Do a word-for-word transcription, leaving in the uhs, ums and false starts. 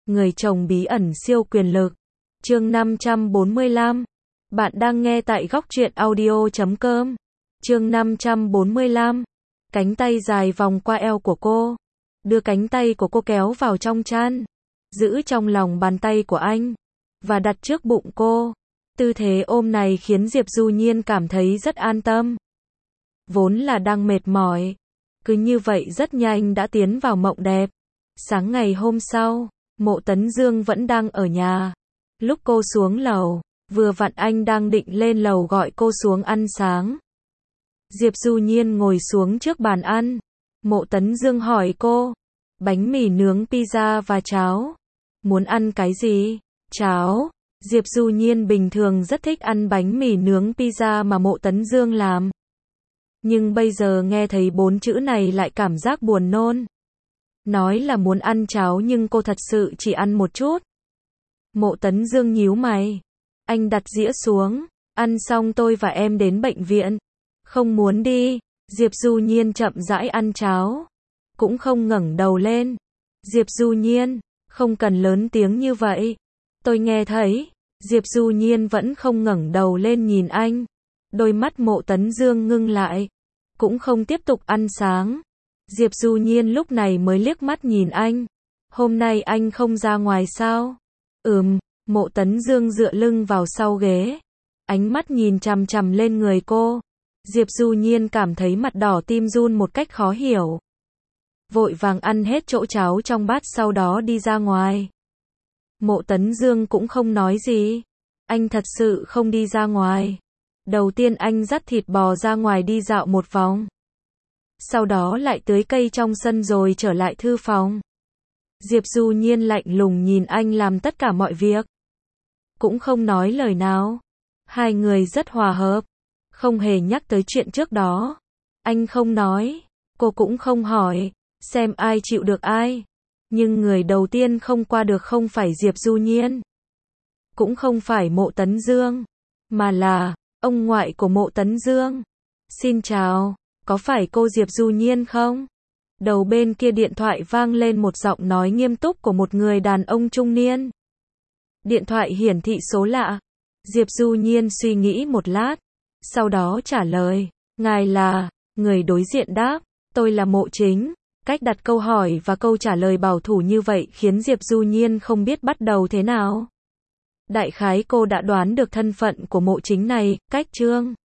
Người chồng bí ẩn siêu quyền lực. Chương năm trăm bốn mươi lăm. Bạn đang nghe tại góc truyện audio chấm com. Chương năm trăm bốn mươi lăm. Cánh tay dài vòng qua eo của cô. Đưa cánh tay của cô kéo vào trong chăn. Giữ trong lòng bàn tay của anh. Và đặt trước bụng cô. Tư thế ôm này khiến Diệp Du Nhiên cảm thấy rất an tâm. Vốn là đang mệt mỏi. Cứ như vậy rất nhanh đã tiến vào mộng đẹp. Sáng ngày hôm sau, Mộ Tấn Dương vẫn đang ở nhà. Lúc cô xuống lầu, vừa vặn anh đang định lên lầu gọi cô xuống ăn sáng. Diệp Du Nhiên ngồi xuống trước bàn ăn. Mộ Tấn Dương hỏi cô, bánh mì nướng, pizza và cháo. Muốn ăn cái gì? Cháo. Diệp Du Nhiên bình thường rất thích ăn bánh mì nướng, pizza mà Mộ Tấn Dương làm. Nhưng bây giờ nghe thấy bốn chữ này lại cảm giác buồn nôn. Nói là muốn ăn cháo nhưng cô thật sự chỉ ăn một chút. Mộ Tấn Dương nhíu mày. Anh đặt dĩa xuống. Ăn xong tôi và em đến bệnh viện. Không muốn đi. Diệp Du Nhiên chậm rãi ăn cháo. Cũng không ngẩng đầu lên. Diệp Du Nhiên, không cần lớn tiếng như vậy. Tôi nghe thấy. Diệp Du Nhiên vẫn không ngẩng đầu lên nhìn anh. Đôi mắt Mộ Tấn Dương ngưng lại. Cũng không tiếp tục ăn sáng. Diệp Du Nhiên lúc này mới liếc mắt nhìn anh. Hôm nay anh không ra ngoài sao? Ừm, Mộ Tấn Dương dựa lưng vào sau ghế. Ánh mắt nhìn chằm chằm lên người cô. Diệp Du Nhiên cảm thấy mặt đỏ tim run một cách khó hiểu. Vội vàng ăn hết chỗ cháo trong bát sau đó đi ra ngoài. Mộ Tấn Dương cũng không nói gì. Anh thật sự không đi ra ngoài. Đầu tiên anh dắt thịt bò ra ngoài đi dạo một vòng. Sau đó lại tưới cây trong sân rồi trở lại thư phòng. Diệp Du Nhiên lạnh lùng nhìn anh làm tất cả mọi việc. Cũng không nói lời nào. Hai người rất hòa hợp. Không hề nhắc tới chuyện trước đó. Anh không nói. Cô cũng không hỏi. Xem ai chịu được ai. Nhưng người đầu tiên không qua được không phải Diệp Du Nhiên. Cũng không phải Mộ Tấn Dương. Mà là ông ngoại của Mộ Tấn Dương. Xin chào. Có phải cô Diệp Du Nhiên không? Đầu bên kia điện thoại vang lên một giọng nói nghiêm túc của một người đàn ông trung niên. Điện thoại hiển thị số lạ. Diệp Du Nhiên suy nghĩ một lát. Sau đó trả lời. Ngài là? Người đối diện đáp. Tôi là Mộ Chính. Cách đặt câu hỏi và câu trả lời bảo thủ như vậy khiến Diệp Du Nhiên không biết bắt đầu thế nào. Đại khái cô đã đoán được thân phận của Mộ Chính này. Cách chương